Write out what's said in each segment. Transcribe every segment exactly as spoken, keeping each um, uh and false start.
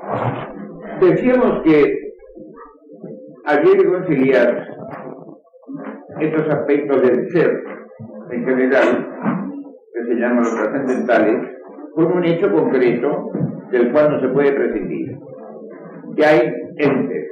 Decíamos que había que conciliar estos aspectos del ser en general, que se llaman los trascendentales, con un hecho concreto del cual no se puede prescindir, que hay entes.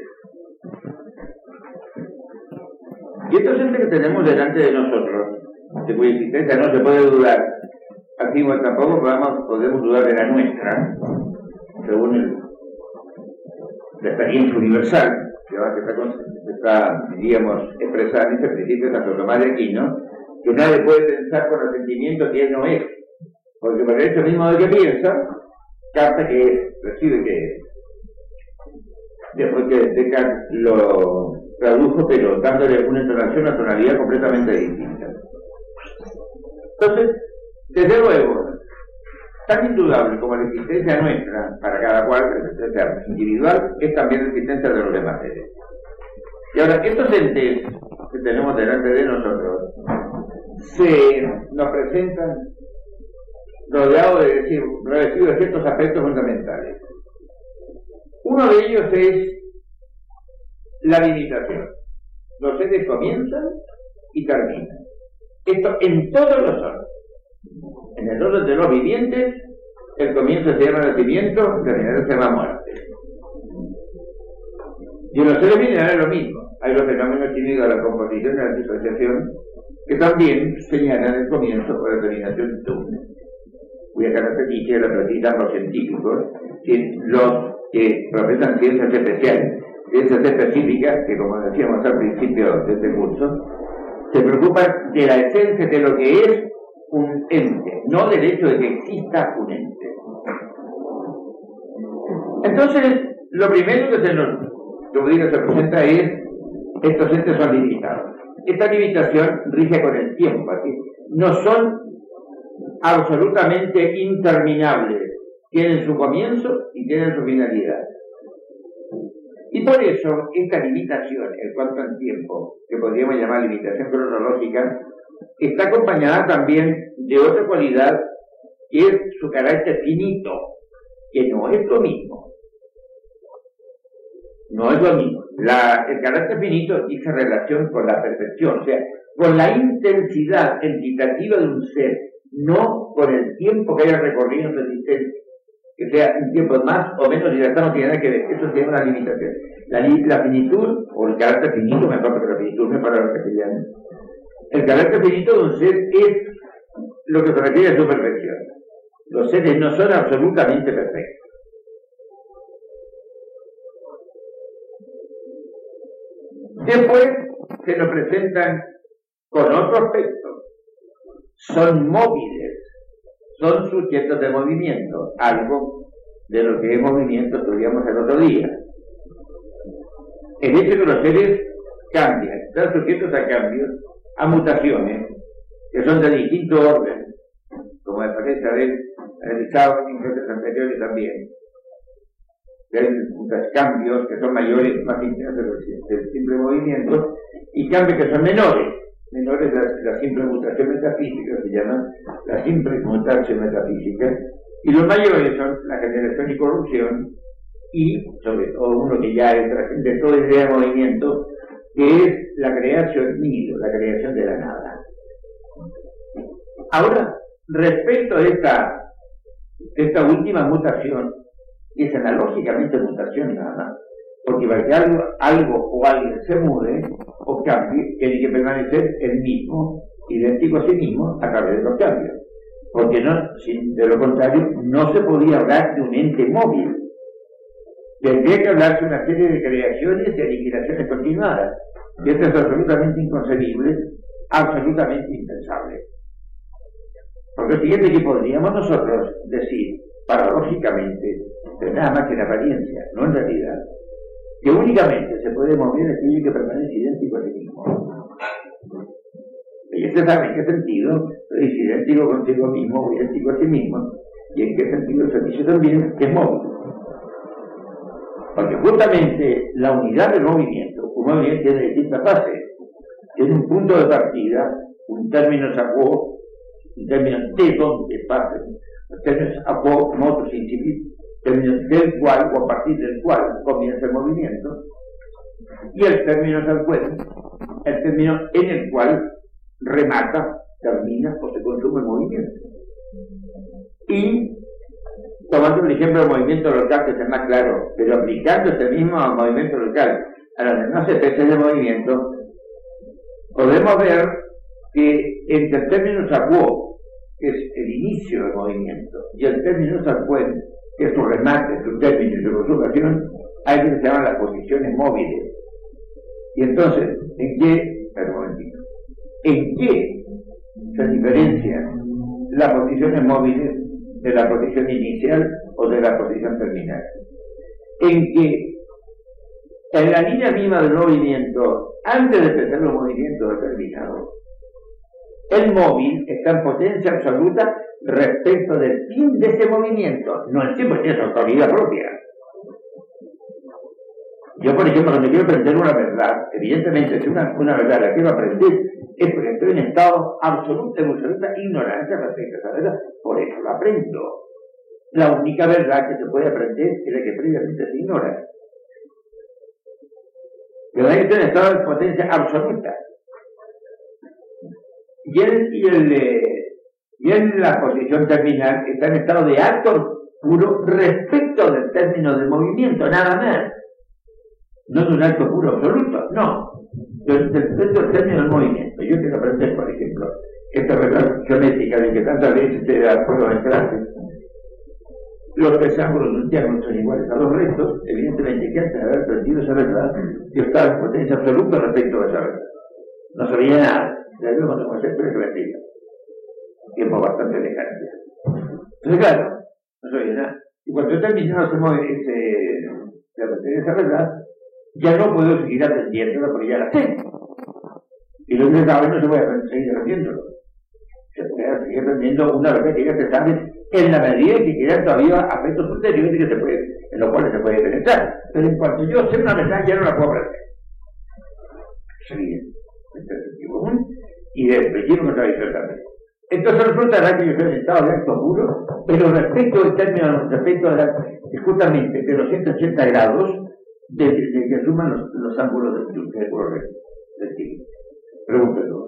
Y estos entes que tenemos delante de nosotros, de cuya existencia no se puede dudar, así como tampoco podemos, podemos dudar de la nuestra, según el, la experiencia universal, que ahora está, está, diríamos, expresada en este principio de Santo Tomás de Aquino, que nadie puede pensar con resentimiento que él no es, porque por el hecho mismo de que piensa, capta que es, recibe que es. Después que Descartes lo tradujo, pero dándole una entonación, una tonalidad completamente distinta. Entonces, desde luego, tan indudable como la existencia nuestra, para cada cual, la existencia individual, es también la existencia de los demás seres. Y ahora, estos entes que tenemos delante de nosotros, se nos presentan rodeados de decir, revestidos de ciertos aspectos fundamentales. Uno de ellos es la limitación. Los seres comienzan y terminan. Esto en todos los órdenes. En el orden de los vivientes, el comienzo se llama nacimiento, el terminar se llama muerte. Y en los seres minerales lo mismo. Hay los fenómenos químicos de la composición y la disociación que también señalan el comienzo o la terminación de un, cuya característica la practican los científicos, los que profesan ciencias especiales, ciencias específicas, que como decíamos al principio de este curso, se preocupan de la esencia de lo que es un ente, no del hecho de que exista un ente. Entonces, lo primero que se nos, que se presenta es, estos entes son limitados. Esta limitación rige con el tiempo, así. No son absolutamente interminables, tienen su comienzo y tienen su finalidad. Y por eso, esta limitación, en cuanto al tiempo, que podríamos llamar limitación cronológica, está acompañada también de otra cualidad, que es su carácter finito, que no es lo mismo. No es lo mismo. La, el carácter finito dice relación con la perfección, o sea, con la intensidad entitativa de un ser, no con el tiempo que haya recorrido en su existencia, que sea un tiempo más o menos dilatado, no tiene nada que ver. Eso se llama una limitación. La, la finitud, o el carácter finito, mejor que la finitud, me para lo castellano. El carácter finito de un ser es lo que se refiere a su perfección. Los seres no son absolutamente perfectos. Después se nos presentan con otro aspecto. Son móviles, son sujetos de movimiento, algo de lo que es movimiento estudiamos el otro día. El hecho de que los seres cambian, están sujetos a cambios, a mutaciones, que son de distinto orden, como me parece haber analizado en clases anteriores también. Hay muchos cambios que son mayores, más intensos del simple movimiento, y cambios que son menores. Menores la, la simple mutación metafísica, se llama la simple mutación metafísica, y los mayores son la generación y corrupción, y sobre todo uno que ya trasciende toda idea de movimiento, que es la creación nihilo, la creación de la nada. Ahora, respecto a esta, esta última mutación, que es analógicamente mutación nada más, porque para que algo, algo o alguien se mude o cambie, tiene que permanecer el mismo, idéntico a sí mismo, a través de los cambios. Porque no, sin, de lo contrario, no se podía hablar de un ente móvil. Tendría que hablarse de una serie de creaciones y aniquilaciones continuadas. Y esto es absolutamente inconcebible, absolutamente impensable. Porque lo siguiente que podríamos nosotros decir, paradójicamente, pero nada más que en apariencia, no en realidad, que únicamente se puede mover aquello que permanece idéntico a sí mismo. Y usted sabe en qué sentido es idéntico consigo mismo o idéntico a sí mismo, y en qué sentido el servicio también es móvil. Porque justamente la unidad del movimiento, un movimiento tiene distintas fases, tiene un punto de partida, un término sacuo, un término de donde pasen, los términos acuo, motus, incipiente, término del cual o a partir del cual comienza el movimiento, y el término tal cual, el término en el cual remata, termina o se consume el movimiento. Y tomando el ejemplo del movimiento local, que es el más claro, pero aplicando este mismo movimiento local a las demás especies de movimiento, podemos ver que entre el término sacuó, que es el inicio del movimiento, y el término sacuén, que es su remate, su término y su consumación, hay que se llaman las posiciones móviles. Y entonces, ¿en qué? Espera un momentito. ¿En qué se diferencian las posiciones móviles de la posición inicial o de la posición terminal? En que en la línea misma del movimiento, antes de empezar los movimientos determinados, el móvil está en potencia absoluta respecto del fin de ese movimiento, no el tiempo tiene su autoridad propia. Yo, por ejemplo, cuando quiero aprender una verdad, evidentemente, si una, una verdad la quiero aprender, es porque estoy en estado absoluta, de absoluta ignorancia respecto a esa verdad, por eso la aprendo. La única verdad que se puede aprender es la que previamente se ignora. Pero hay que estar en estado de potencia absoluta. Y él, y, el, eh, y en la posición terminal está en estado de acto puro respecto del término del movimiento, nada más. No es un acto puro absoluto, no. Respecto al término del movimiento. Yo quiero aprender, por ejemplo, esta regla geométrica de que tantas veces se da juego en clase. Los tres ángulos de un triángulo son iguales a los rectos, evidentemente que antes de haber aprendido esa verdad, yo estaba en potencia absoluta respecto a esa verdad. No sabía nada. Ya luego no sé, pero es mentira. Tiempo bastante lejano. Entonces, claro, no sabía nada. Y cuando he terminado ese movimiento, de aprender esa verdad, ya no puedo seguir aprendiéndola porque ya la sé. Y lo que se sabe no se puede seguir aprendiéndolo. Se puede seguir aprendiendo una verdad que ya se sabe en la medida en que quedan todavía aspectos posteriores que se puede, en los cuales se puede penetrar. Pero en cuanto yo sé una verdad, ya no la puedo aprender. Sí, y de principio no sabéis también. Entonces resultará que yo estoy en estado de acto puro, pero respecto del término, respecto de, la, justamente de los ciento ochenta grados de, de, de que suman los, los ángulos del círculo recto del signo. Pregúntelo.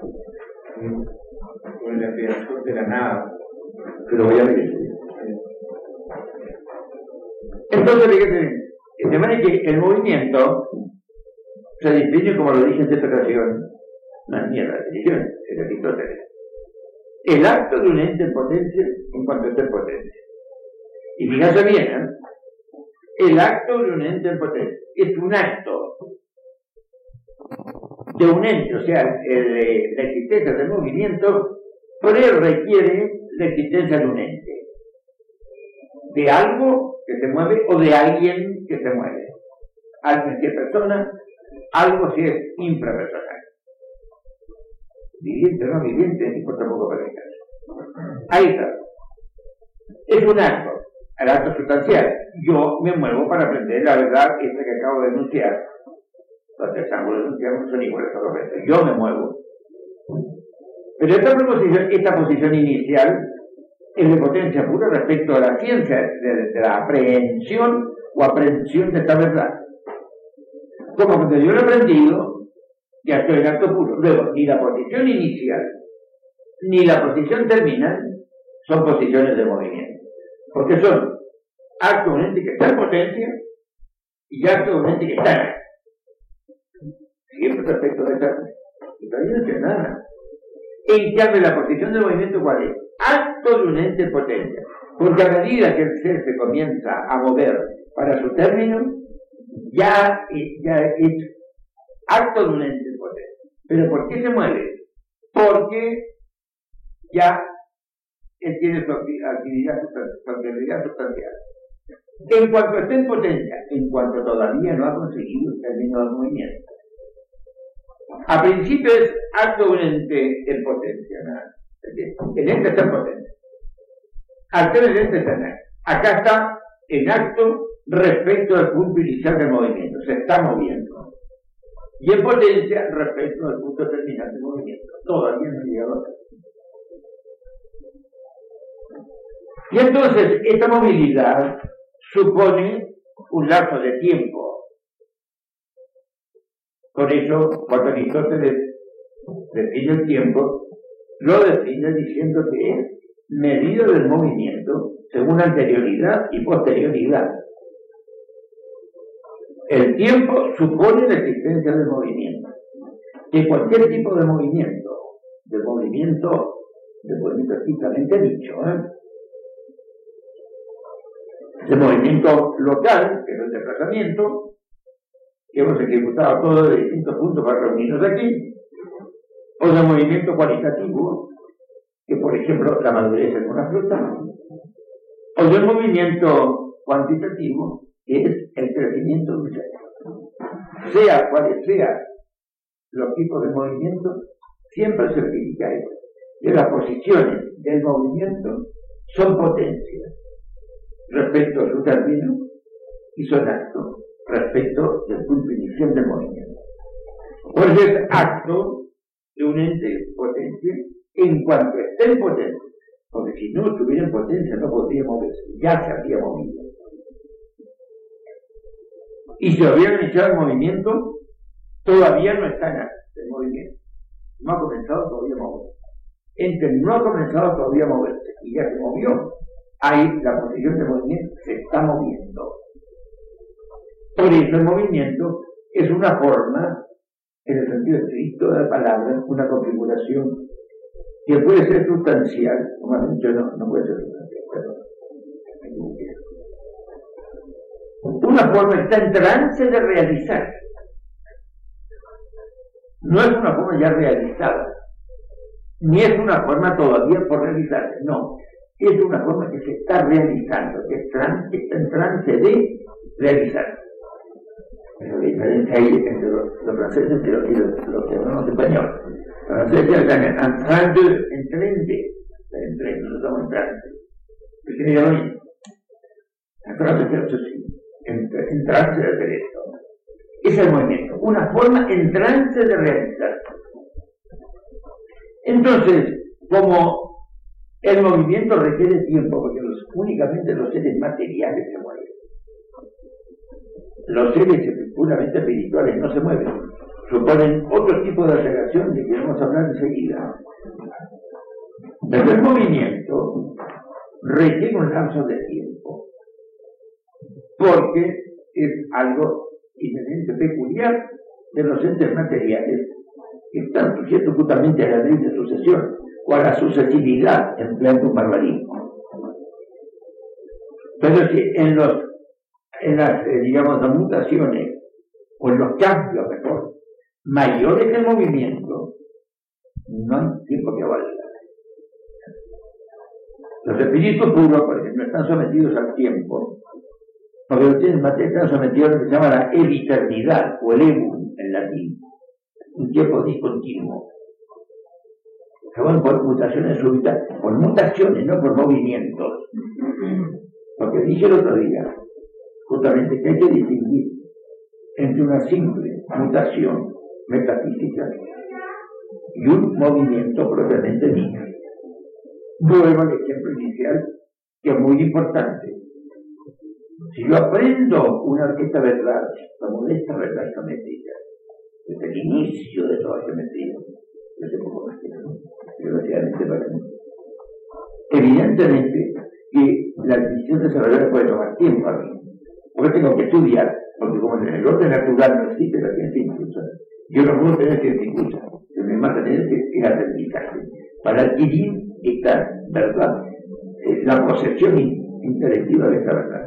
Con la creación de la nada. Pero voy a ver eso. Entonces, fíjate, de manera que el movimiento se define, como lo dije en esta ocasión, no es mierda de definición, es de Aristóteles. El acto de un ente en potencia en cuanto esté en potencia. Y fíjate bien, ¿eh? El acto de un ente en potencia es un acto de un ente, o sea, el, la existencia del movimiento, pero requiere la existencia de un ente, de algo que se mueve o de alguien que se mueve. Alguien si es persona, algo si es infrapersonal. Viviente o no viviente, no importa poco para el caso. Ahí está. Es un acto, el acto sustancial. Yo me muevo para aprender la verdad esta que acabo de denunciar. Los tres ángulos de un triángulo son iguales a los restos. Yo me muevo. Pero esta posición, esta posición inicial es de potencia pura respecto a la ciencia de, de la aprehensión o aprehensión de esta verdad. Como cuando yo lo he aprendido, ya estoy en acto puro. Luego, ni la posición inicial ni la posición terminal son posiciones de movimiento. Porque son acto de un ente que está en potencia y acto de un ente que está en acto. Siempre respecto de esta. Y todavía no sé nada. En cambio, la posición de movimiento, ¿cuál es? Acto de un ente en potencia. Porque a medida que el ser se comienza a mover para su término, ya, ya es acto de un ente en potencia. ¿Pero por qué se mueve? Porque ya él tiene su actividad, su actividad sustancial. En cuanto esté en potencia, en cuanto todavía no ha conseguido el término del movimiento. A principio es acto de un ente en potencia, ¿no? El ente está en potencia. Acto del ente está en acto. Acá está en acto respecto al punto inicial del movimiento, se está moviendo. Y en potencia respecto al punto terminal del movimiento. Todavía no ha llegado a. Y entonces, esta movilidad supone un lapso de tiempo. Por eso, cuando Aristóteles define el tiempo, lo define diciendo que es medida del movimiento según anterioridad y posterioridad. El tiempo supone la existencia del movimiento. Que cualquier tipo de movimiento, de movimiento, de movimiento estrictamente dicho, ¿eh? de movimiento local, que es el desplazamiento, que hemos ejecutado todo de distintos puntos para reunirnos aquí, o de movimiento cualitativo, que por ejemplo la madurez en una fruta, o de movimiento cuantitativo, que es el crecimiento de un ser. Sea cuales sean los tipos de movimiento, siempre se verifica eso, que las posiciones del movimiento son potencias respecto a su término y son actos respecto del punto inicial del movimiento. Por eso es acto de un ente potencia en cuanto esté en potencia, porque si no estuviera en potencia no podría moverse, ya se habría movido. Y si hubiera iniciado el movimiento, todavía no está en acto de movimiento, no ha comenzado todavía a moverse. Entre no ha comenzado todavía a moverse y ya se movió, ahí la posición de movimiento se está moviendo. Por eso el movimiento es una forma, en el sentido estricto de la palabra, una configuración que puede ser sustancial, como han dicho, no, no puede ser sustancial, pero una forma que está en trance de realizar. No es una forma ya realizada, ni es una forma todavía por realizarse, no. Es una forma que se está realizando, que está en trance de realizarse. Pero la diferencia ahí entre los, los franceses y los, y los, los que hablamos español. Los franceses están en trance de, en trance, en trance, no estamos en trance. ¿Qué quiere decir? En trance de esto sí, en, en trance de hacer esto. Es el movimiento, una forma en trance de realizarse. Entonces, como el movimiento requiere tiempo, porque los, únicamente los seres materiales se mueven. Los seres puramente espirituales no se mueven. Suponen otro tipo de aceleración de que vamos a hablar enseguida. Pero el movimiento requiere un lapso de tiempo, porque es algo inherente, peculiar de los entes materiales que están sujetos justamente a la ley de sucesión o a la sucesividad, empleando un barbarismo. Pero si en los en las, eh, digamos, las mutaciones o en los cambios, mejor, mayores que el movimiento, no hay tiempo que valga. Los espíritus puros, por ejemplo, están sometidos al tiempo, porque los seres materiales están sometidos a lo que se llama la eviternidad, o el evum en latín, un tiempo discontinuo. Se van por mutaciones súbitas, por mutaciones, no por movimientos. Porque dije el otro día, justamente que hay que distinguir entre una simple mutación metafísica y un movimiento propiamente dicho. Vuelvo al ejemplo inicial, que es muy importante. Si yo aprendo una esta verdad, la modesta verdad geométrica, desde el inicio de toda geometría, desde poco más que nada, desgraciadamente para mí, evidentemente que la adquisición de esa verdad puede tomar tiempo a mí. Porque tengo que estudiar, porque como en el orden natural no existe la ciencia infusa, yo no puedo tener ciencia infusa, yo me mata tener que el aprendizaje para adquirir esta verdad, eh, la posesión intelectiva de esta verdad.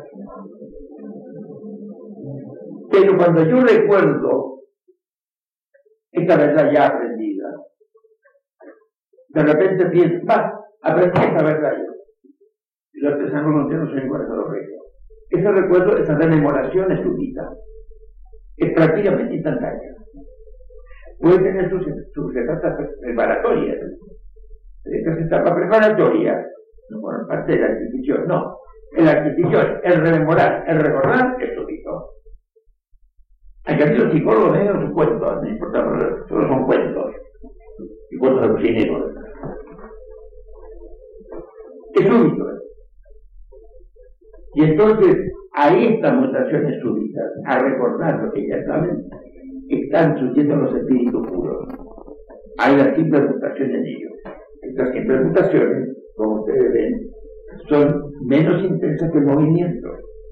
Pero cuando yo recuerdo esta verdad ya aprendida, de repente pienso, va, aprendí esta verdad yo. Y los artesanos no son iguales a los reyes. Ese recuerdo, esa rememoración es súbita, es prácticamente instantánea. Puede tener sus, sus etapas preparatorias. Estas etapas preparatorias no forman parte de la adquisición, no. En la adquisición, el rememorar, el recordar es súbito. Aquí aquí los psicólogos ven sus cuentos, no importa, solo son cuentos, y cuentos de cocineros. Es súbito. Y entonces, a estas mutaciones súbitas, a recordar lo que ya saben, están surgiendo los espíritus puros. Hay la simple mutación en ellos. Estas simples mutaciones, como ustedes ven, son menos intensas que el movimiento.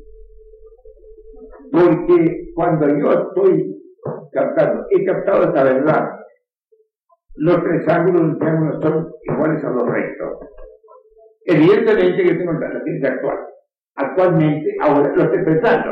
Porque cuando yo estoy captando, he captado esta verdad, los tres ángulos del triángulo son iguales a los rectos. Evidentemente que tengo la ciencia actual. Actualmente, ahora lo estoy pensando.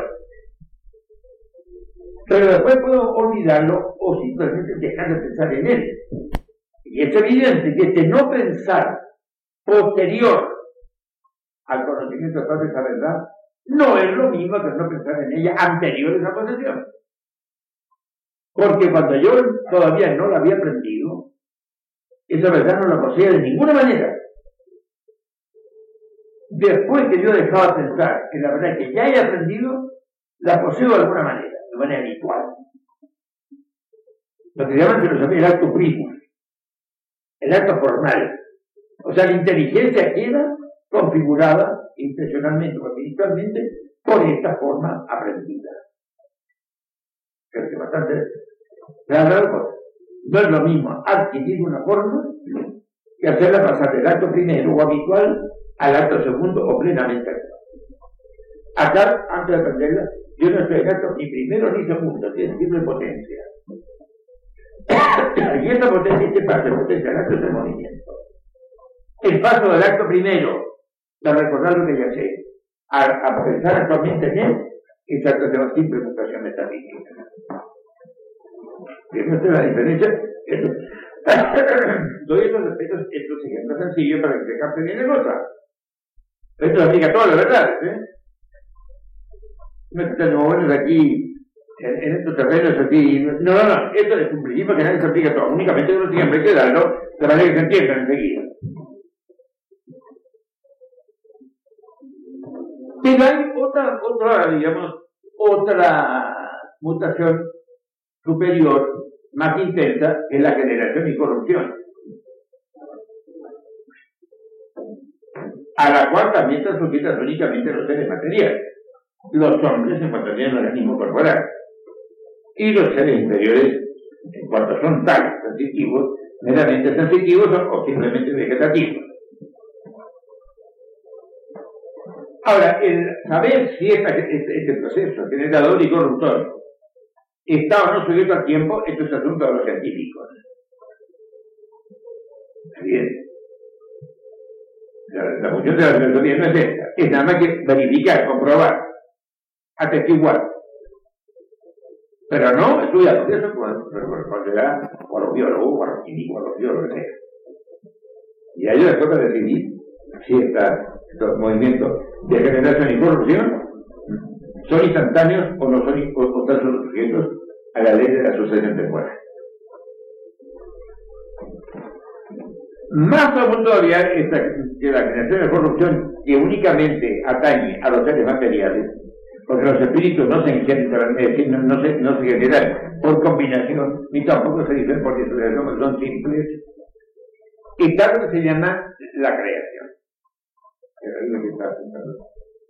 Pero después puedo olvidarlo o simplemente dejar de pensar en él. Y es evidente que este no pensar posterior al conocimiento de toda esa verdad no es lo mismo que no pensar en ella anterior a esa posesión. Porque cuando yo todavía no la había aprendido, esa verdad no la poseía de ninguna manera. Después que yo dejaba de pensar en la verdad que ya he aprendido, la poseo de alguna manera, de manera habitual. Lo que llaman filosofía el acto primo, el acto formal. O sea, la inteligencia queda configurada intencionalmente o espiritualmente por esta forma aprendida. Creo que bastante claro. No es lo mismo adquirir una forma que hacerla pasar del acto primero o habitual al acto segundo o plenamente actual. Acá, antes de aprenderla, yo no estoy en acto ni primero ni segundo, tiene tipo de potencia. Y esta potencia, este paso de potencia al acto es el movimiento. El paso del acto primero, de recordar lo que ya sé, a, a pensar actualmente en él, es acto de una simple mutación metafísica. Fíjense la diferencia. Doy estos aspectos, estos ejemplos sencillos para que se capte bien la cosa. Esto explica todas las verdades, ¿eh? No estamos buenos aquí, en, en estos terrenos aquí. No, no, no, esto es un principio que nadie se aplica todo. Únicamente uno siempre hay que darlo de manera que se entiendan enseguida. Pero hay otra, otra, digamos, otra mutación superior, más intensa, que es la generación y corrupción, a la cual también están sujetas únicamente los seres materiales, los hombres en cuanto tienen el organismo corporal, y los seres inferiores en cuanto son tales, sensitivos, meramente sensitivos o simplemente vegetativos. Ahora, el saber si esta, este, este proceso generador y corruptor está o no sujeto al tiempo, esto es asunto de los científicos. Bien. La, la función de la filosofía no es esta, es nada más que verificar, comprobar, atestiguar. Pero no estudiar, porque eso corresponderá a los biólogos, a los químicos, a los biólogos, que sea. Y a ellos les toca decidir si está, estos movimientos de generación y corrupción son instantáneos o no son, o, o están sujetos a la ley de la sucesión temporal. Más aún todavía esta, que la generación y corrupción que únicamente atañe a los seres materiales, porque los espíritus no se ingenieran, es decir, no, no, se, no se generan por combinación, ni tampoco se dicen porque son simples, y tal lo que se llama la creación. Es lo que está apuntando.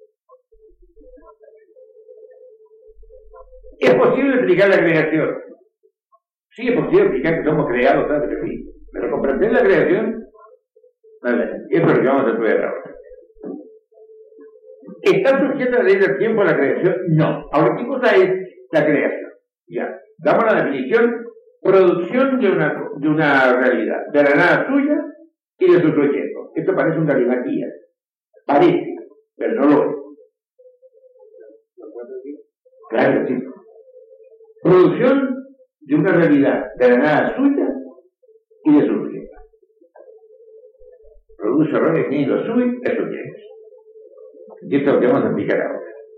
¿Es posible explicar la creación? Sí, es posible explicar que somos creados, claro que sí. Pero comprender la creación, vale, eso es lo que vamos a estudiar ahora. ¿Está surgiendo la ley del tiempo la creación? No. Ahora, ¿qué cosa es la creación? Ya, damos la definición: producción de una, de una realidad, de la nada suya y de su proyecto. Esto parece una galimatías. Parece, pero no lo es. Claro, sí. Producción de una realidad de la nada suya y de su proyecto. Produce errores ni los suyos, eso es. Y esto es lo que vamos a explicar ahora.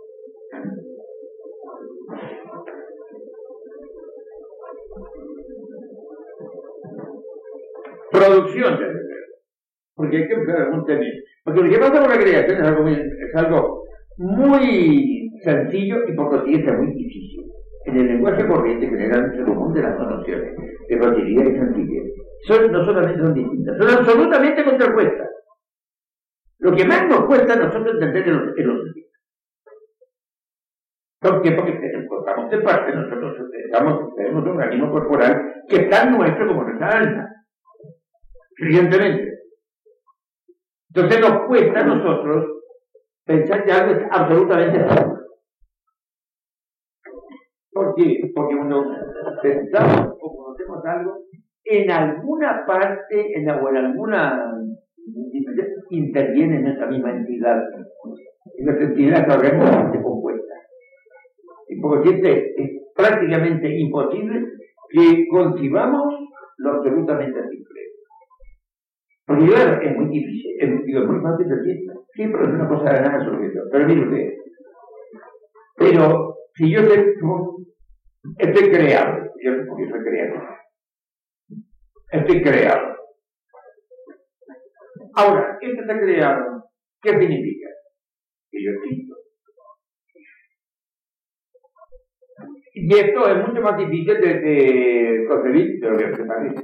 Producción de realidad. Porque hay que empezar algún tema. Porque lo que pasa con la creación es algo muy, es algo muy sencillo y por consiguiente muy difícil. En el lenguaje corriente generalmente se confunden las dos nociones de facilidad y sencillez. Son, no solamente son distintas, son absolutamente contrapuestas. Lo que más nos cuesta a nosotros entender es los sentidos. ¿Por qué? Porque formamos de parte, nosotros estamos, tenemos un organismo corporal que es tan nuestro como nuestra alma. Evidentemente. Entonces nos cuesta a nosotros pensar que algo es absolutamente seguro. ¿Por qué? Porque cuando pensamos o conocemos algo, en alguna parte, en, o en alguna interviene en esa misma entidad, en nuestra entidad realmente compuesta. Y por cierto, es prácticamente imposible que concibamos lo absolutamente simple. Porque claro, es muy difícil, es, digo, es muy fácil decir, siempre es una cosa de nada solución. Pero mire usted, pero si yo sé, estoy creado, yo porque soy creado, estoy creado. Ahora, ¿esto está creado? ¿Qué significa? Que yo existo. Y esto es mucho más difícil de, de concebir de lo que se parece.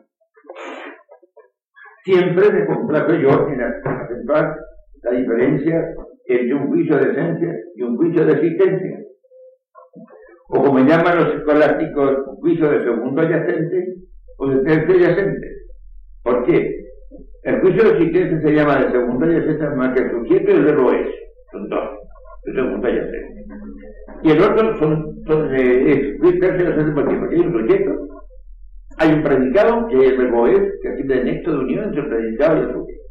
Siempre me complaco yo en acentuar la diferencia entre un juicio de esencia y un juicio de existencia. O como llaman los escolásticos, un juicio de segundo adyacente o de tercer adyacente. ¿Por qué? El juicio de existencia se llama de segundo adyacente más que el sujeto y el verbo es. Son dos, de segundo adyacente. Y el otro son, son eh, es tercer adyacente porque, porque hay un sujeto, hay un predicado, que es el verbo es, que sirve de nexo de unión entre el predicado y el sujeto.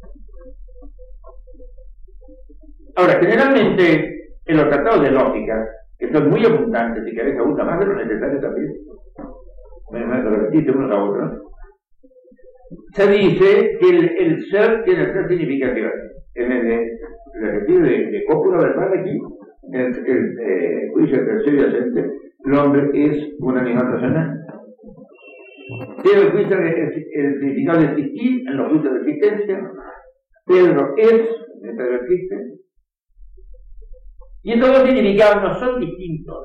Ahora, generalmente, en los tratados de lógica, que son muy abundantes y que a veces abundan más de lo necesario también, me lo repite uno a otro, ¿no? Se dice que el, el ser tiene tres significaciones. En el, el, el sentido de, de cópula verbal aquí, en el, el eh, juicio del tercer adyacente, el hombre es un animal racional. Tiene el juicio de, el, el significado de existir en los juicios de existencia. Pedro es, Pedro existe. Y estos dos significados no son distintos.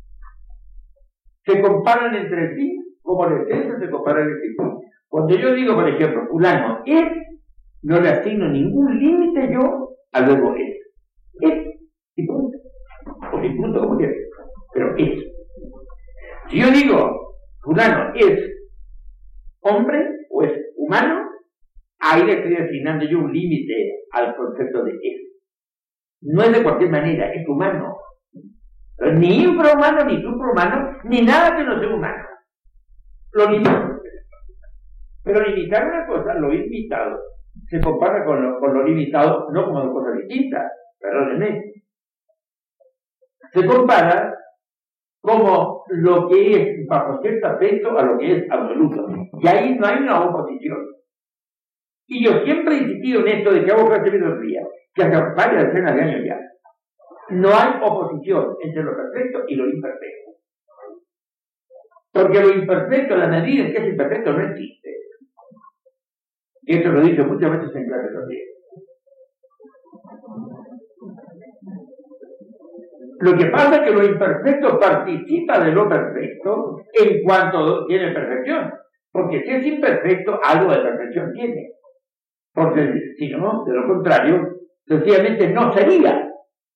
Se comparan entre sí como la esencia se compara entre sí. Cuando yo digo, por ejemplo, fulano es, no le asigno ningún límite yo al verbo es. Es, y punto. O sin punto, como quieras. Pero es. Si yo digo, fulano es hombre o es humano, ahí le estoy asignando yo un límite al concepto de es. No es de cualquier manera, es humano. Pero ni infrahumano, ni suprahumano, ni nada que no sea humano. Lo limito. Pero limitar una cosa, lo ilimitado, se compara con lo, con lo limitado, no como dos cosas distintas, perdónenme. Se compara como lo que es bajo cierto aspecto a lo que es absoluto. Y ahí no hay una oposición. Y yo siempre he insistido en esto de que hago clase de filosofía, que hasta varias decenas de años ya. No hay oposición entre lo perfecto y lo imperfecto. Porque lo imperfecto, la medida en que es imperfecto, no existe. Y esto lo he dicho muchas veces en clase también. Lo que pasa es que lo imperfecto participa de lo perfecto en cuanto tiene perfección. Porque si es imperfecto, algo de perfección tiene. Porque si no, de lo contrario, sencillamente no sería.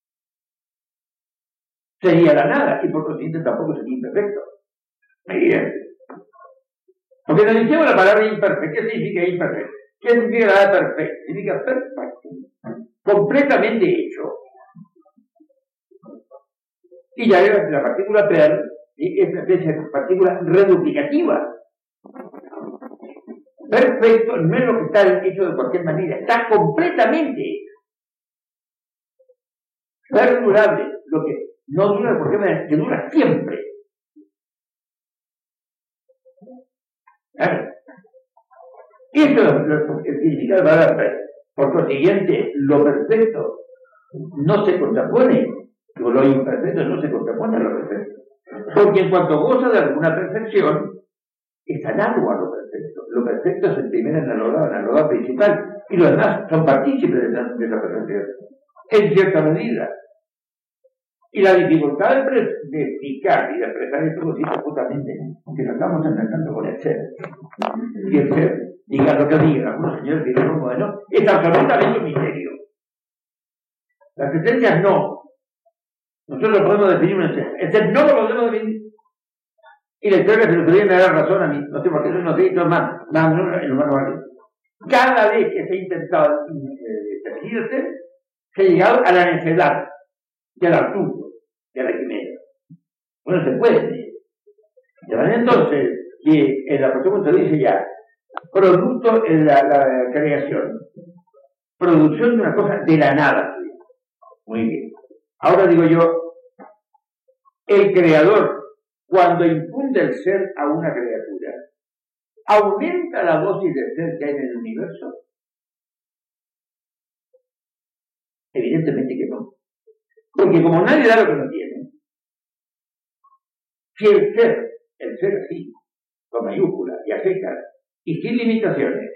Sería la nada, y por consiguiente tampoco sería imperfecto. Bien. Porque nos decimos la palabra imperfecto. ¿Qué significa imperfecto? ¿Qué significa la palabra perfecto? Significa perfecto. Completamente hecho. Y ya la, la partícula per es una especie de partícula reduplicativa. Perfecto no es lo que está hecho de cualquier manera, está completamente hecho. Perdurable, lo que no dura porque que dura siempre. ¿Vale? Eso es lo que significa la palabra perfecto. Por consiguiente, lo perfecto no se contrapone, o lo imperfecto no se contrapone a lo perfecto. Porque en cuanto goza de alguna perfección, es análogo a lo perfecto. Lo perfecto es el primer analogado, analogado principal, y los demás son partícipes de, de esa perfección, en cierta medida. Y la dificultad de, de explicar y de expresar esto consiste justamente que nos estamos enfrentando con el ser. Y el ser, digan lo que digan, algunos señores dirán, bueno, es absolutamente un misterio. Las esencias no. Nosotros podemos definir un ser. El ser no lo podemos definir. Y la historia se lo podría dar razón a mí. No sé por qué, no sé, no es más, más en humano vale. Cada vez que se ha intentado eh, definirse, se ha llegado a la necedad, y al absurdo, y a la quimera. Bueno, se puede. De manera entonces, que en la propuesta dice ya, producto en la, la creación, producción de una cosa de la nada. Muy bien. Ahora digo yo, el creador, cuando infunde el ser a una criatura, ¿aumenta la dosis de ser que hay en el universo? Evidentemente que no. Porque como nadie da lo que no tiene, si el ser, el ser así, con mayúsculas y a secas, y sin limitaciones,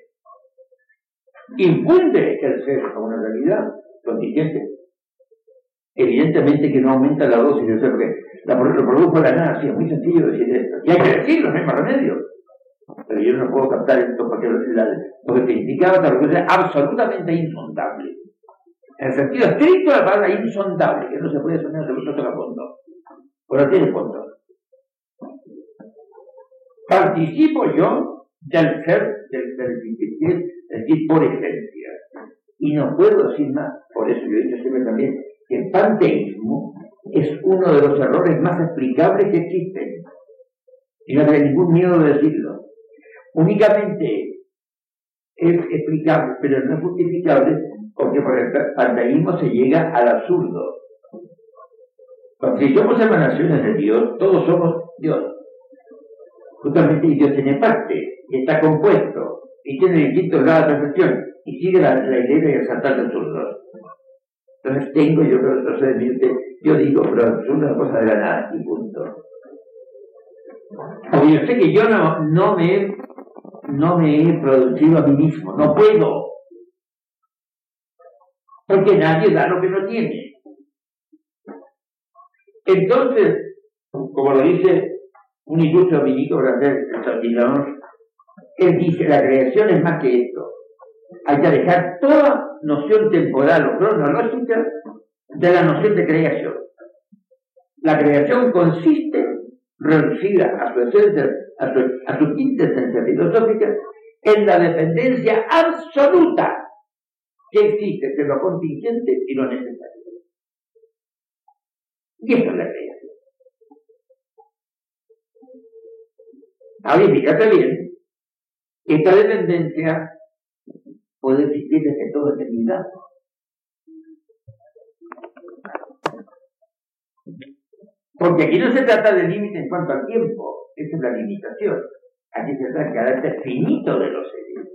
infunde el ser a una realidad contingente, evidentemente que no aumenta la dosis de ser, porque la, lo produjo de la nada, sí, es muy sencillo decir esto. Y hay que decirlo, no hay más remedio. Pero yo no puedo captar esto porque lo que significaba otra cosa absolutamente insondable. En el sentido estricto de la palabra insondable, que no se puede sonar sobre todo a fondo. Pero tiene fondo. Participo yo del ser, del, del, del, es decir, por esencia. Y no puedo decir más. Por eso yo he dicho siempre también que el panteísmo es uno de los errores más explicables que existen. Y no hay ningún miedo de decirlo. Únicamente es explicable, pero no es justificable, porque por el panteísmo se llega al absurdo. Porque si somos emanaciones de Dios, todos somos Dios. Justamente, y Dios tiene parte, y está compuesto, y tiene distintos grados de perfección, y sigue la, la idea de exaltar el absurdo. Entonces tengo, yo creo, entonces, yo digo, pero el absurdo es una cosa de la nada, y punto. Porque yo sé que yo no, no me he, no me he producido a mí mismo, no puedo. Porque nadie da lo que no tiene. Entonces, como lo dice un ilustre dominico francés, él dice, la creación es más que esto. Hay que dejar toda noción temporal o cronológica de la noción de creación. La creación consiste, reducida a su esencia, a su, a su quintesencia filosófica, en la dependencia absoluta que existe entre lo contingente y lo necesario. Y esa es la creación. Ahora, fíjate bien, esta dependencia puede existir desde toda eternidad. Porque aquí no se trata de límite en cuanto al tiempo, esa es la limitación. Aquí se trata del carácter finito de los seres.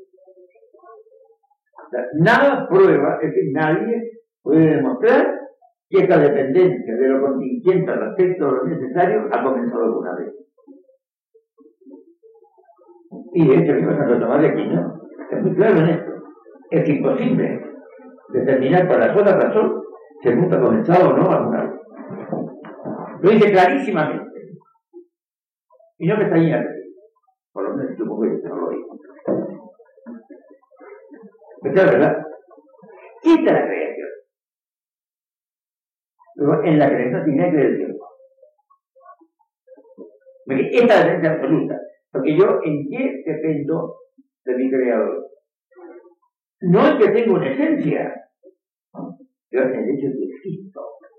O sea, nada prueba, es decir, nadie puede demostrar que esta dependencia de lo contingente respecto a lo necesario ha comenzado alguna vez. Y de hecho, si vas a retomar de aquí, ¿no? Es muy claro en esto. Es imposible determinar por la sola razón si el mundo ha comenzado o no alguna vez. Lo dice clarísimamente. Y no me está guiando. Por lo menos supongo que no lo digo. Pero es verdad. Esta es la creación. Luego, en la creación tiene que ver tiempo. Porque esta es la esencia absoluta. Porque yo, ¿en qué dependo de mi creador? No es que tenga una esencia, yo en el hecho de que existo.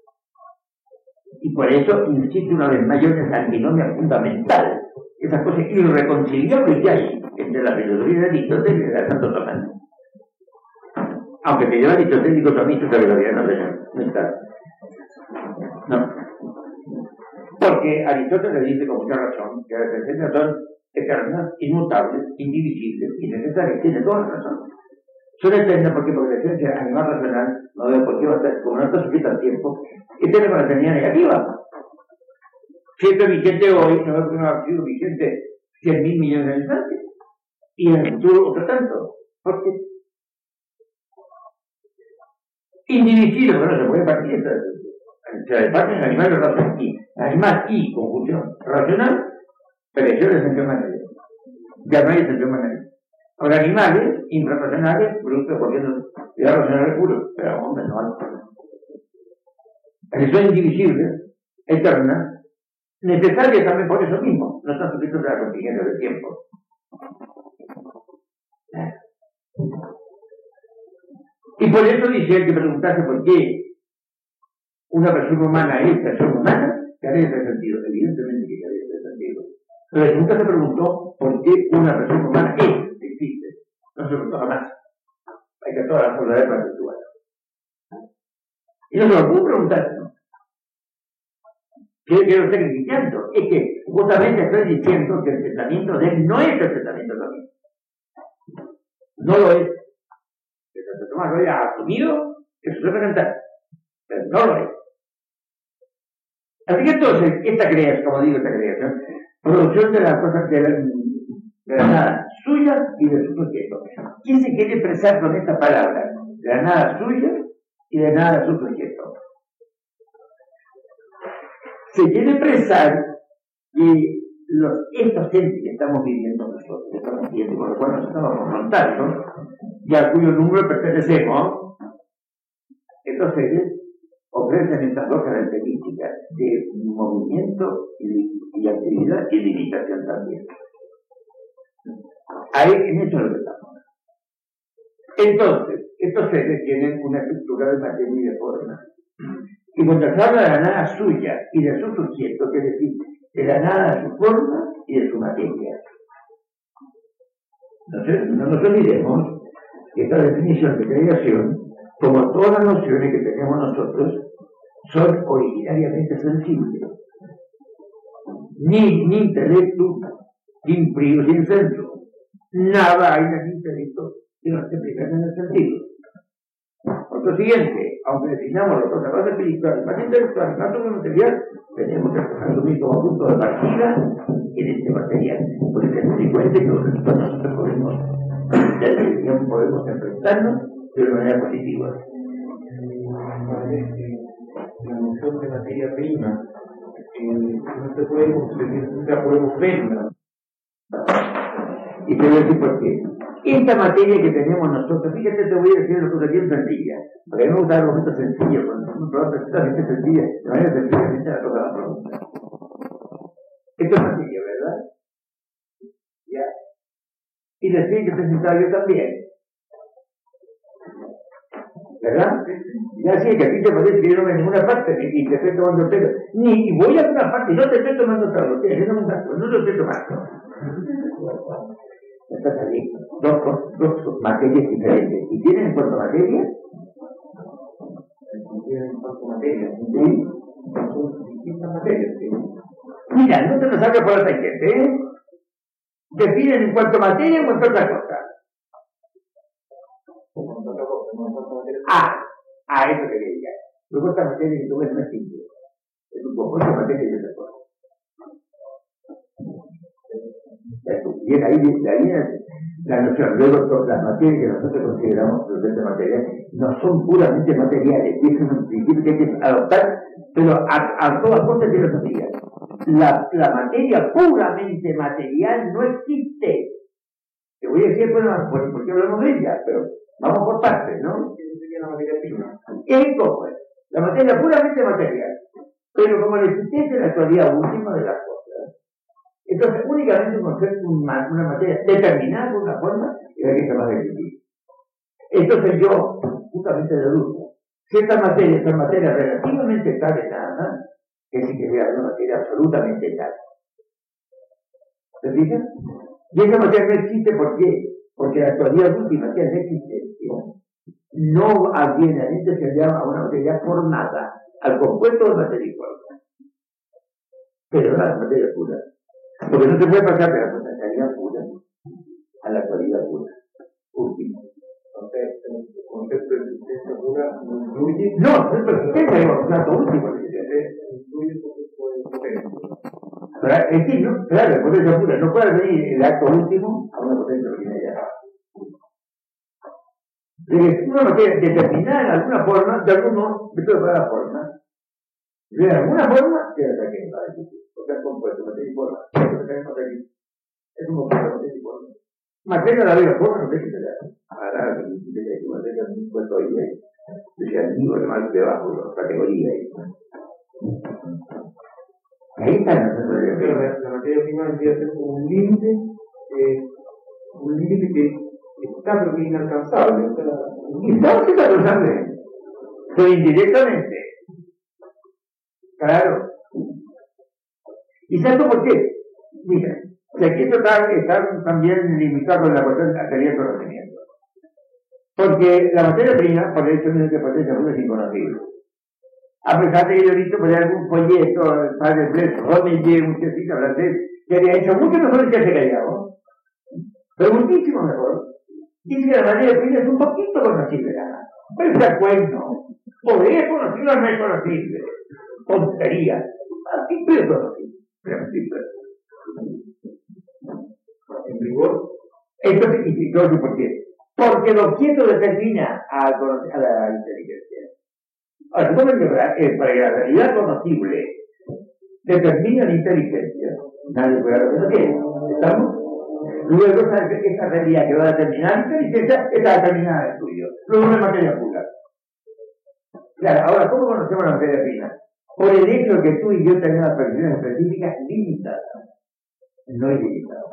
Y por eso insisto una vez más yo en esa antinomia fundamental, esa cosa irreconciliable que hay entre la filosofía de Aristóteles y la de Santo Tomás. Aunque te lleva aristotélico también, tú sabes que no, no está. No. Porque Aristóteles dice con mucha razón que las esencias son eternas, inmutables, indivisibles, innecesarias. Tiene toda la razón. Son eternas porque, porque la esencia animal racional no veo por qué va a estar, como no está sujeta al tiempo, que tiene con la eternidad negativa. Siempre vigente hoy, no veo por qué no ha sido vigente cien mil millones de años antes. Y en el futuro otro tanto. ¿Por qué? Indivisible, bueno, se puede partir esta. Se parten animales racionales y animal y conjunción racional, pero eso es extensión material. Ya no hay extensión material. Ahora, animales infrarracionales, producto de cualquier ciudad racional puro, pero hombre, no hay. que son indivisibles, eternas, necesarias también por eso mismo, no están sujetos a la contingencia del tiempo. Y por eso dice el que preguntarse por qué una persona humana es persona humana, carece de sentido, evidentemente que carece de sentido. Pero nunca se preguntó por qué una persona humana es, existe. No se preguntó jamás. Hay que todas las cosas de perpetuar. Y no se lo puedo preguntar, ¿no? ¿Qué quiero estar criticando? Es que justamente estoy diciendo que el pensamiento de él no es el pensamiento de mí. No lo es. Que Santo Tomás lo haya asumido, eso se puede cantar. Pero no lo es. Así que entonces, esta creación, como digo, esta creación, producción de las cosas de la, de la nada suya y de su sujeto. ¿Quién se quiere expresar con esta palabra? De la nada suya y de nada su sujeto. Se quiere expresar que los, estos entes que estamos viviendo nosotros, que estamos viviendo, con los cuales nos estamos confrontando, y a cuyo número pertenecemos, estos seres ofrecen estas dos características de movimiento y, y actividad y limitación también. Ahí en eso es lo que estamos. Entonces, estos seres tienen una estructura de materia y de forma. Y cuando se habla de la nada suya y de su sujeto, es decir, de la nada de su forma y de su materia. Entonces, no nos olvidemos que esta definición de creación, como todas las nociones que tenemos nosotros, son originariamente sensibles. Ni, ni intelecto, sin frío, sin centro. Nada hay en el intelecto que no se explica en el sentido. Por lo siguiente, aunque definamos los cosas más espirituales, más intelectuales, más material, tenemos que asumir como punto de partida en este material. Porque es muy cuenta que los resultados nosotros podemos, ya podemos enfrentarnos de una manera positiva. La noción de materia prima eh, no se puede concebir, nunca podemos verla. Y te voy a decir por qué. Esta materia que tenemos nosotros, fíjate, te voy a decir una cosa bien sencilla, porque a mí me gusta dar momentos sencillos, cuando uno pregunta precisamente sencilla, de manera sencilla, se la cosa la pregunta. Esto es materia, ¿verdad? Ya. Y decir que te sentado yo también. ¿Verdad? Ya sí, que a ti te parece que yo no voy a ninguna parte y te estoy tomando pelo. Ni y voy a alguna parte y no te estoy tomando pelo. Yo no me gasto, no te estoy tomando. Estás allí. Dos, dos, dos materias diferentes. ¿Y tienen en cuanto a materia? Tienen en cuanto a materia. Sí. Son distintas materias. ¿Sí? Mira, no te lo salga por la tangente, ¿eh? Definen en cuanto a materia o en cuanto a otra cosa. Ah, a eso quería llegar. Luego esta materia que tú ves no es simple. Es un conjunto de materia y otra cosa. Bien, ahí, de ahí la noción. Luego, las materias que nosotros consideramos productos materiales no son puramente materiales. Y eso es un principio que hay que adoptar, pero a, a todas cosas de filosofía. La, la materia puramente material no existe. Te voy a decir, bueno, por, por qué hablamos de ella, pero vamos por partes, ¿no? La materia prima. Es como es. La materia puramente material. Pero como la existencia en la actualidad última de las cosas. Entonces, únicamente un concepto, una, una materia determinada por una forma y la que es capaz de existir. Entonces yo, justamente deduzco, si esta materia es una materia relativamente tal nada más, que sí que vea una materia absolutamente tal. ¿Se fijan? Y esa materia no existe, ¿por qué? Porque la actualidad última que es la existencia no adviene, se llama a una materia formada, al compuesto de materia y forma. Pero no a la materia pura. Porque no se puede pasar de la potencialidad pura a la actualidad pura. Última. Entonces, el concepto de existencia pura no incluye. No, no es persistencia, es un acto último. Incluye el concepto de potencia. Es decir, ¿no? Claro, la potencia pura. No puede venir el acto último a una potencia ordinaria. De una materia determinada en alguna forma, de algún modo, de toda la forma, de alguna forma, que es la que va a existir. Porque es compuesto, materia y forma. Es un compuesto, materia y forma. Materia de la vida forma, no sé qué será. Ahora, la materia es un compuesto ahí, decía amigo de más debajo de la categoría. Ahí está la materia prima. La, la materia prima debería ser como un límite, eh, un límite que está pero que es inalcanzable. O sea, y estamos inalcanzable, pero indirectamente. Claro. ¿Y sabes por qué? Mira, si aquí está, está también limitado en la cuestión de la teoría del conocimiento. Porque la materia prima, por eso mismo que potencia es inconocible. A pesar de que yo he visto por ahí algún folleto, el padre Bless, Rodney, un muchachito francés, que había hecho mucho mejor que hace callado, pero muchísimo mejor. Dice que la materia prima es un poquito conocible, nada. Pero es bueno. Podría conocible o no es conocible. Tontería. Así pero conocible. Pero simple. en rigor, Esto significa que por qué. Porque el objeto determina a, a la inteligencia. Ahora, ¿cómo lograr eh, para que la realidad conocible determine la inteligencia? Nadie puede hacer qué. ¿Estamos? Luego, ¿sabes que esa realidad que va a determinar la inteligencia está determinada en el tuyo? Luego no es materia pura. Claro, ahora, ¿cómo conocemos la materia prima? Por el hecho de que tú y yo tenemos percepciones específicas limitadas, no ilimitadas.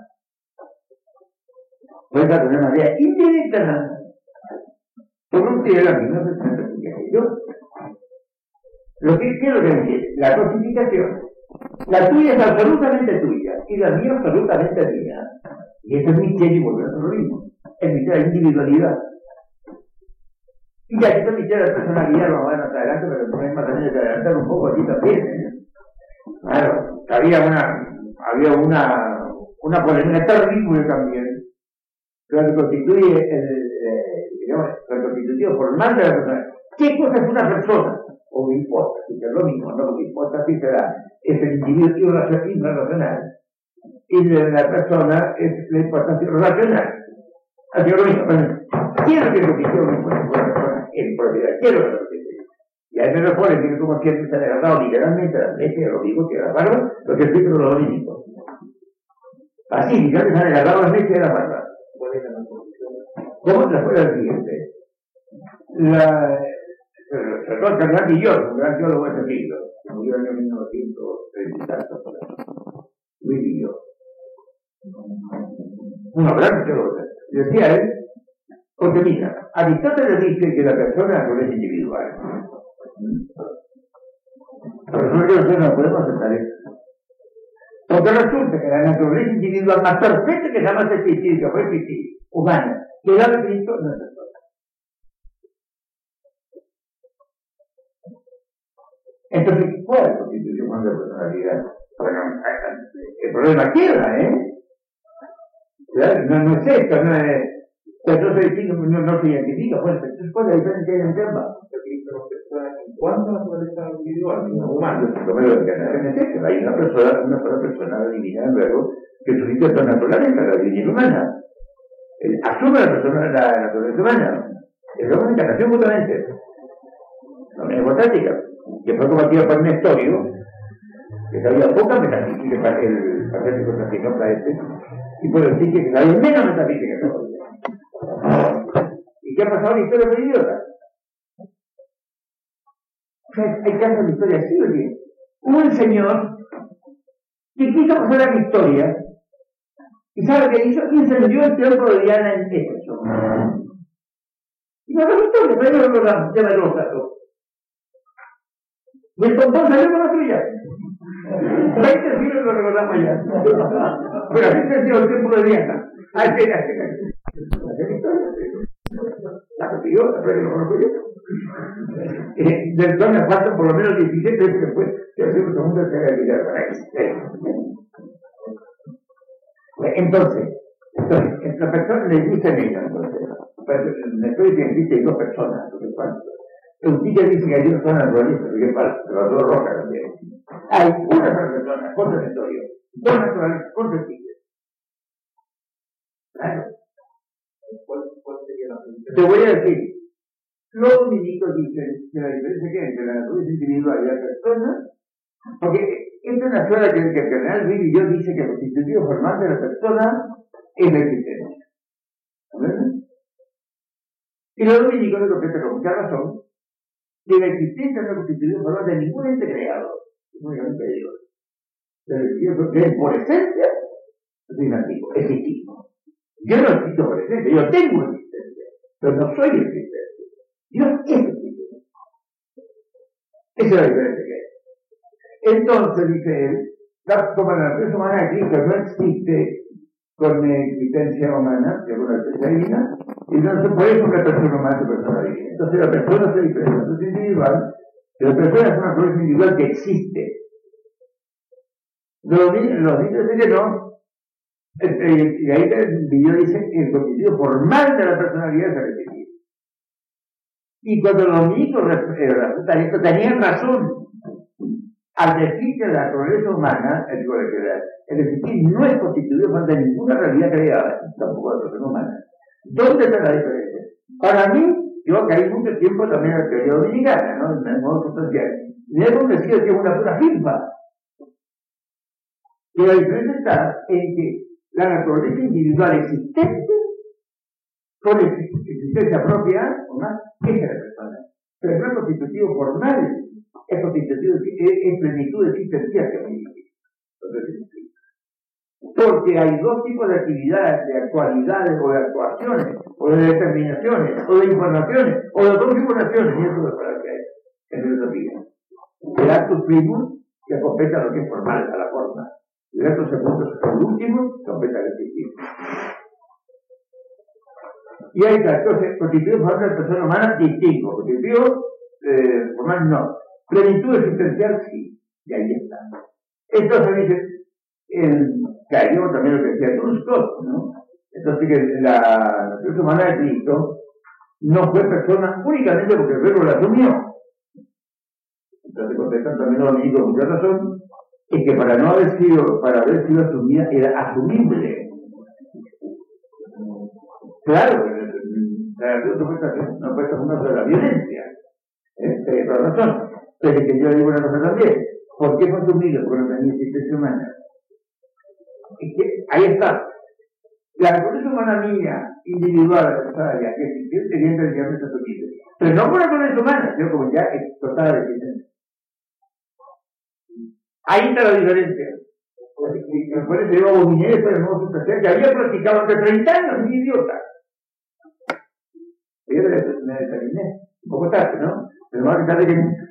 Puedes tener una manera indirecta, por un tiene la misma percepción que yo. Lo que quiero decir, la cosificación, la tuya es absolutamente tuya y la mía absolutamente mía. Y ese es misterio y volver a lo mismo. El misterio de la individualidad. Y aquí está el misterio de la personalidad, lo vamos a ver más adelante, pero no es más adelante de adelantar un poco aquí también. ¿eh? Claro, había una, había una, una polémica terrible también. Lo que constituye el, eh, digamos, lo constitutivo formal de la persona. ¿Qué cosa es una persona? O una hipótesis, que es lo mismo, ¿no? Porque hipótesis será, es el individuo irracional. Y la persona es la hipótesis racional. Así que lo mismo. Quiero que constituya una persona en propiedad. Quiero que lo constituya. Y ahí me lo pone, que como siempre se han agarrado literalmente las leyes, lo mismo que la barba, lo que explica los dominitos. Así, literalmente se han agarrado las leyes de la barba. ¿Cómo se fue la siguiente? La, el doctor Carnal Villor, un gran teólogo de ese siglo, que murió en el año mil novecientos treinta y tantos, Luis Villor. Un gran teólogo. Decía él, porque mira, Aristóteles dice que la persona no es individual. Pero nosotros no podemos aceptar eso. Porque resulta que la naturaleza individual más perfecta que jamás existió, que fue existir, humana, que la de Cristo, no es persona. Entonces, ¿cuál es la constitución de personalidad? Bueno, el problema queda, ¿eh? No, no es esto, no es. Pero no se, no, no se identifica, bueno, entonces, ¿cuál es la diferencia en el tema? en cuanto a la naturaleza individual, no humana. Lo primero que hay hay una persona, una sola persona divina, luego, que suscita toda naturaleza, la divinidad humana. Él asume la persona, la naturaleza humana. Es una encarnación justamente. La manera hipotética, que fue combatida por Nestorio, que sabía poca metafísica para el patético Constantinopla este, y puede decir que sabía menos metafísica que todo. ¿Y qué ha pasado en la historia de idiota? O sea, hay casos de historia así, oye. Hubo un señor que quiso pasar a la historia, y ¿sabe qué hizo? Incendió el teatro de Diana en Éfeso. Y no lo historia, pero no lo recordamos, ya me lo trató. Y el pompón salió con la suya. veinte siglos lo recordamos ya. Pero así se dio el templo de Diana. Así era, así era. La consiguió, la prueba que lo conozco yo. Eh, del dos me faltan por lo menos diecisiete veces después. Yo siempre todo el mundo se va a olvidar para eso. Entonces, entonces, la persona le dice a ella, entonces, me estoy diciendo que existen dos personas, no sé cuánto. Eutiquia dice que hay una sola naturaleza, que es falso, pero las dos rocas también. Hay una sola persona, contradictorio, dos naturalezas contradictorias. Claro. ¿Cuál, cuál sería la pregunta? Te voy a decir, los dominicos dicen que la diferencia que hay entre la naturaleza individual y la persona, porque esta es una sola que el cardenal Luis y yo dice que el constitutivo formal de la persona es la existencia. ¿Verdad? Y los dominicos lo contestan con mucha razón, que la existencia no constituye un valor de ningún ente creado, únicamente de Dios. Entonces, yo creo que por esencia, soy nativo, existimos. Yo no existo por esencia, yo tengo existencia, pero no soy existencia. Dios es existencia. Esa es la diferencia que hay. Entonces, dice él, como la naturaleza humana de Cristo no existe con existencia humana, según la experiencia divina, y no se puede con la persona humana y persona divina. Entonces la persona se diferencia, no es individual, pero la persona es una naturaleza individual que existe. Los niños dicen que no, y ahí el video dice que el constitutivo formal de la personalidad es el espíritu. Y cuando los niños resultan esto, tenían razón al decir que la naturaleza humana, el el existir no es constituido de ninguna realidad creada, tampoco de la persona humana. ¿Dónde está la diferencia? Para mí, yo caí mucho tiempo también en la teoría dominicana, ¿no? En el modo sustancial. Y he convencido que es una pura firma. Y la diferencia está en que la naturaleza individual existente, con existencia propia, o más, es la persona. Pero no es constitutivo formal, es constitutivo, es plenitud existencial que me dice. Porque hay dos tipos de actividades, de actualidades o de actuaciones, o de determinaciones, o de informaciones, o de configuraciones, y eso es para que hay en filosofía. El actus primus, que completa lo que es formal, a la forma. El actus secundus, el último, completa el existir. Y hay entonces, constitutivo formal de persona humana, distinto. Constitutivo eh, formal, no. Plenitud existencial, sí. Y ahí está. Entonces dice, el cayó también lo que decía Truscott, ¿no? Entonces que la naturaleza humana de Cristo no fue persona únicamente porque el verbo la asumió. Entonces contestan también los amigos con mucha razón, es que para no haber sido, para haber sido asumida era asumible. Claro, la naturaleza no puede ser una de la violencia. ¿Eh? Tiene toda razón. Pero que yo digo una cosa también. ¿Por qué fue asumible? Porque no tenía existencia humana. Es que ahí está. La naturaleza humana mía, individual, necesaria, que existiente, bien prácticamente asumible. Pero no por la naturaleza humana, sino como ya es total de existencia. Ahí está la diferencia. Por eso yo abominé esto de modo sustancial, que había practicado hace treinta años, un idiota. Yo me determiné. Un poco tarde, ¿no? Pero más tarde que nunca.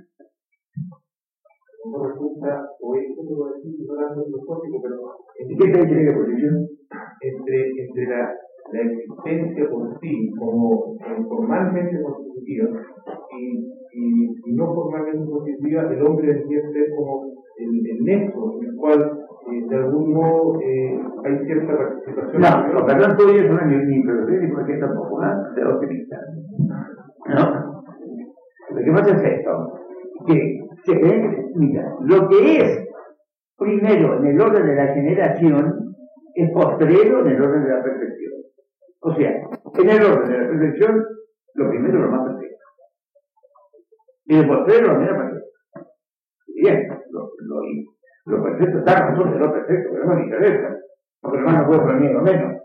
No resulta, o es un poco decir, no era muy filosófico, pero ¿qué te dice la posición? Entre, entre la, la existencia por sí, como eh, formalmente constitutiva, y, y, y no formalmente constitutiva, el hombre debería ser como el, el nexo, en el cual eh, de algún modo eh, hay cierta participación. No, lo perdón tuyo es una ni filosofía ni por qué tampoco, ¿no? De optimista. ¿No? Lo que pasa es esto, que se cree, mira, lo que es primero en el orden de la generación es postrero en el orden de la perfección. O sea, en el orden de la perfección, lo primero es lo más perfecto. Y el postrero lo menos perfecto. Bien, lo, lo, lo perfecto está en razón de lo perfecto, pero no me interesa, porque lo más no puedo poner lo menos.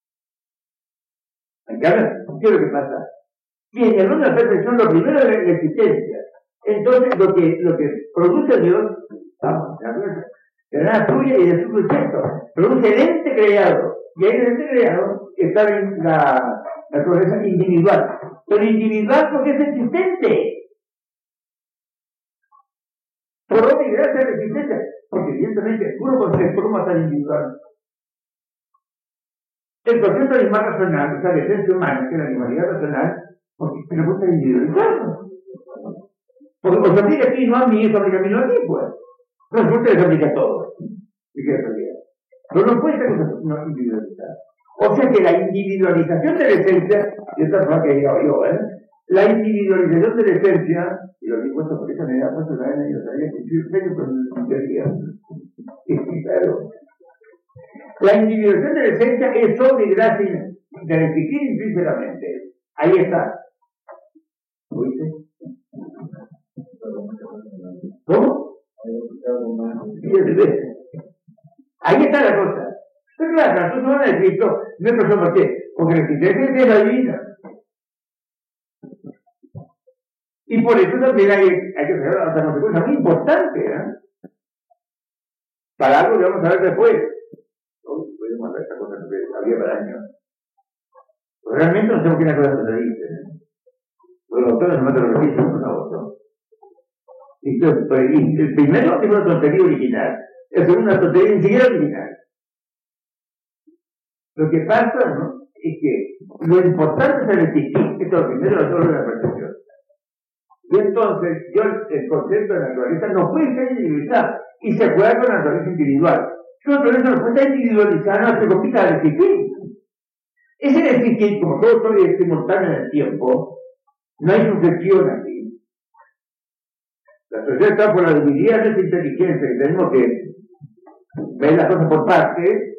¿En cambio? ¿Qué es lo que pasa? Y en el orden de la perfección, lo primero es la existencia. Entonces, lo que, lo que produce Dios, vamos, la nada fluye y de su proyecto, produce el ente creado, y ahí el ente creado está en la naturaleza individual, pero individual porque es existente, por obra y gracia de la existencia, porque evidentemente el puro concepto, ¿cómo está individual? El concepto de animal racional, o sea, la esencia humana, que es la animalidad racional, porque se le gusta individualizarlo. Porque o se aplica aquí, no a mí, eso aplica a mí, no a ti, pues. No resulta que se aplica a todos. ¿Y qué es realidad? Pero no puede ser no individualizar. O sea que la individualización de la esencia, y esta es la que he llegado yo, ¿eh? La individualización de la esencia, y lo digo esto porque esa me da paso la vena y lo sabía que yo sé que con teoría. Sí, claro. La individualización de la esencia es sobre gracia de existir intrínsecamente. Ahí está. ¿Lo viste? ¿Cómo? Ahí está la cosa. Pero claro, la persona de Cristo no es persona, ¿por qué? Porque la existencia es la divina. Y por eso también hay, hay que saber otra consecuencia muy importante, ¿eh? Para algo que vamos a ver después. Oh, podemos hablar de esta cosa que había para años. Realmente no sabemos qué es la cosa que se dice. ¿eh? Los autores no matan los juicios con otro. El primero es una tontería original. El segundo es una tontería ni siquiera original. Lo que pasa, ¿no?, es que lo importante es el existir. Esto es lo primero de todo de la percepción. Y entonces, yo el concepto de naturaleza no puede ser individualizado y se juega con la naturaleza individual. Si la naturaleza no puede estar individualizada, no se complica el existir. Ese existir, como todo esto es simultáneo en el tiempo, no hay sucesión aquí. La sociedad está por la debilidad de esa inteligencia que tenemos que ver las cosas por partes.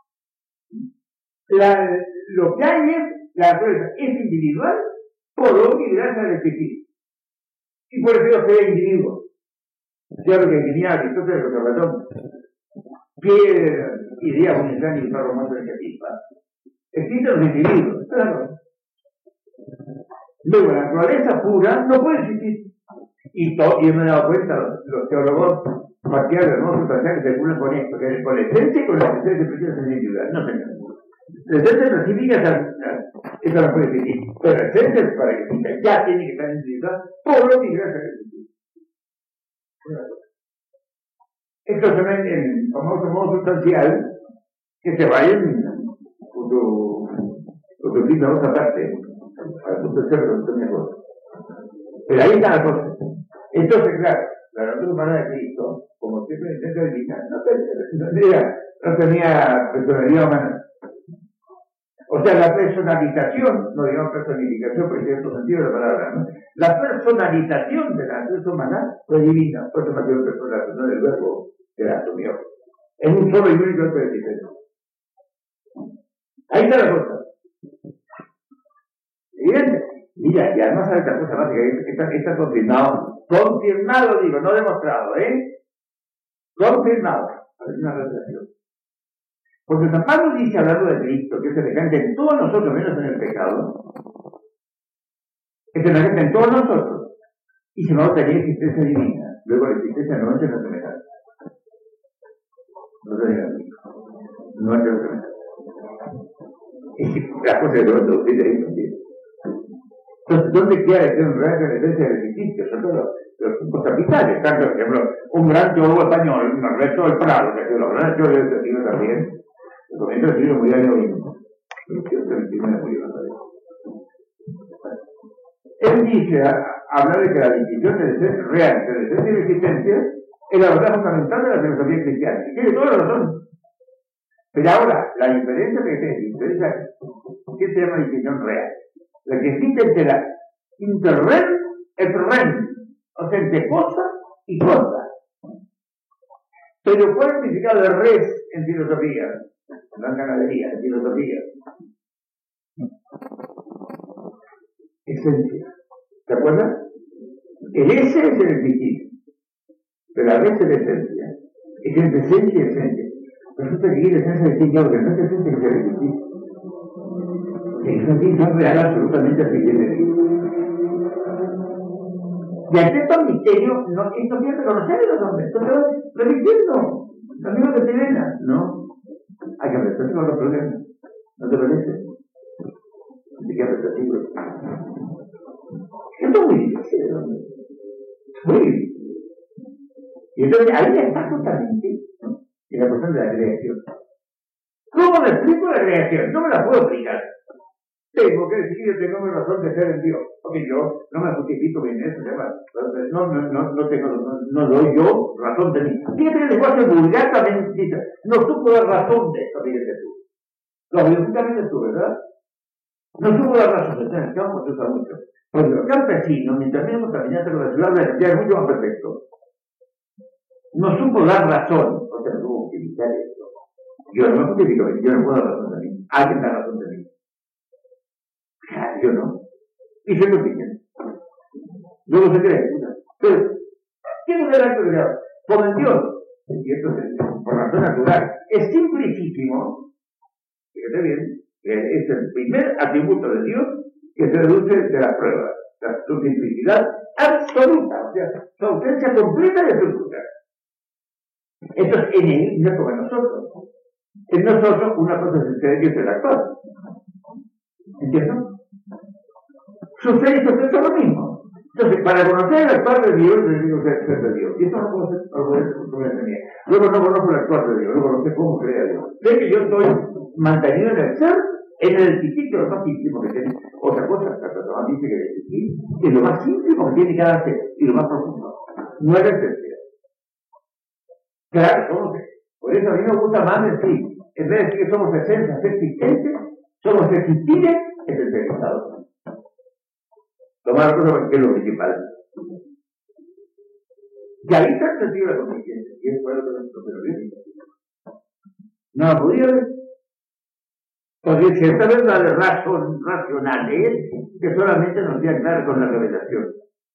La, lo que hay es, la naturaleza es individual por obra y gracia del existir. Y por eso yo soy individuo. Ya lo que tenía Aristóteles, lo que Platón, qué idea unitaria y no romántica iniciativa. Existen los individuos, claro. Luego, la naturaleza pura no puede existir. Y, to, y me he dado cuenta, los, los teólogos parciales, ¿no?, sustanciales, se calculan con esto, que con la esencia y con la esencia de presencia individual. No tengan. La esencia específica esa no puede existir. Pero la esencia para que exista ya tiene que estar individual por lo que gracias a existir. Esto es el, el famoso modo sustancial que se vaya en utiliza otra parte para punto de ser mejor. Pero ahí está la cosa. Entonces, claro, la naturaleza humana de Cristo, como siempre en esencia divina, no tenía, no tenía personalidad humana. O sea, la personalización, no digamos personificación, porque es otro sentido de la palabra, ¿no? La personalización de la naturaleza humana fue divina, por eso me dio personal, no del verbo que la asumió. Es un solo y único acto de existencia. Ahí está la cosa. ¿Bien? Mira, y además hay otra cosa básica, está, está confirmado, confirmado digo, no demostrado, ¿eh? Confirmado. Es una revelación. Porque San Pablo dice, hablando de Cristo, que es semejante en todos nosotros, menos en el pecado, es semejante en todos nosotros, y se va a obtener existencia divina, luego la existencia no es la semejante. No se diga, no es la semejante. Y la cosa de los dos, ¿sí? Entonces, ¿dónde queda de ser un real en la esencia del existir? Son todos los puntos capitales. Tanto, por ejemplo, un gran teólogo español, Norberto del Prado, que los grandes teólogos del siglo también, el comienzo del siglo murió de hoy. Él dice, habla de que la distinción del ser real entre la esencia y la existencia es la verdad fundamental de la filosofía cristiana. Y tiene toda la razón. Pero ahora, la diferencia que se interesa, ¿qué se llama distinción real? La que existe entre la interren y terren, o sea, entre cosa y cosa. Pero ¿cuál es el significado de res en filosofía? No en ganadería, en filosofía. Esencia. ¿Se acuerdan? El ese es el existir, pero la res es la esencia. Es entre esencia y esencia. Resulta que la esencia de ti, yo, que no es esencia que se debe existir. Es una distinción real absolutamente evidente. Y al ser tan misterio, no, esto quiere reconocer los hombres, esto se va repitiendo, lo mismo que te ven, ¿no? Hay que aprender con los problemas, ¿no te parece? Hay que aprender. Esto es muy difícil, ¿no? Muy difícil. Y entonces ahí está justamente, ¿no?, en la cuestión de la creación. ¿Cómo me explico la creación? No me la puedo explicar. Tengo que decir que tengo razón de ser en Dios. Porque yo no me justifico bien eso, no, no, no, no, tengo, no, no doy yo razón de mí. Fíjate que el lenguaje vulgar también dice, no supo dar razón de esto, fíjate tú. Lo también tú, ¿verdad? No supo dar razón de esto, en el campo se usa mucho. Porque los campesinos, mientras mismo caminando por la ciudad, ya es mucho más perfecto. No supo dar razón, o sea, no tuvo que evitar esto. Yo no me justifico, yo no puedo dar razón de mí. Alguien da razón de mí. Yo no. Y se lo dicen. Luego se cree. Pero, ¿qué es el acto creado? Como en Dios. Y esto es por razón natural. Es simplicísimo. Fíjate bien. Es el primer atributo de Dios que se deduce de las pruebas. Su simplicidad absoluta. absoluta, o sea, su ausencia completa y absoluta. Entonces, en él no como en nosotros. En nosotros una cosa es el ser y el actual. ¿Entiendes? Su ser y su ser son lo mismo. Entonces, para conocer el actual de Dios, necesito ser, ser de Dios. Y eso no puedo ser por la tenía. Luego no conozco el actual de Dios, luego no sé cómo crea Dios. Sé que yo estoy mantenido en el ser, en el chiquito, lo más íntimo que tiene. Otra cosa, la persona dice que el chiquito es lo más íntimo que tiene cada ser y lo más profundo. No es el ser. Claro, somos. Por eso a mí me gusta más decir, en vez de decir que somos esencias existentes, somos existires esencializados. Tomar cosa que es lo principal. Y ahí está el sentido de la conciencia, y es por eso que nosotros lo vimos. No la podía ver. Porque cierta verdad razón, racionales que solamente nos queda claro con la revelación.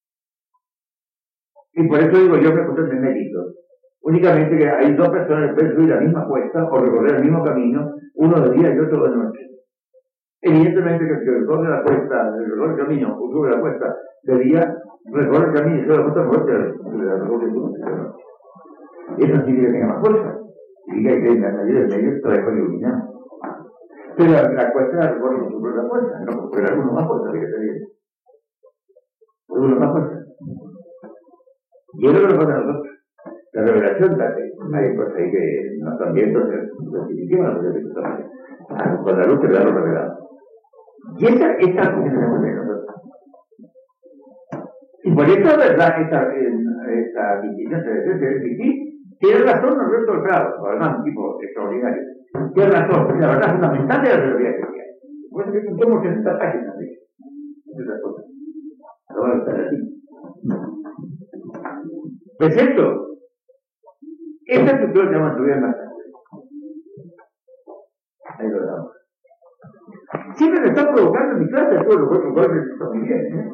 Y por eso digo yo que cuestión de mérito. Únicamente que hay dos personas que pueden subir la misma cuesta o recorrer el mismo camino, uno de día y otro de noche. Evidentemente que el que recorre la cuesta, el recorre el camino o sube la cuesta de día, recorre el camino y sube la cuesta por la recorre de noche. Eso sí que tenga más fuerza. Y que hay que añadir el medio todavía con iluminar. Pero la, la cuesta la recorre con su propia fuerza, no porque alguno más fuerza de que se viene. Alguno más fuerza. Y es lo que nos pasa a nosotros. La revelación hay cosas ahí que no están viendo, definitivamente no se también. Con la luz que le da lo revelado. Y esa es la que tenemos de nosotros. Y por eso, verdad, esta, esta distinción se debe decir, tiene razón el resto del grado, además un tipo extraordinario. Tiene razón, porque la verdad fundamental de la teoría cristiana. Por eso que somos sesenta páginas de esas cosas. No van a estar así. Pues esto. Esta estructura se llama estudiar más tarde. Ahí lo damos. Siempre me están provocando en mi clase todos los otros golpes que están muy bien, ¿eh?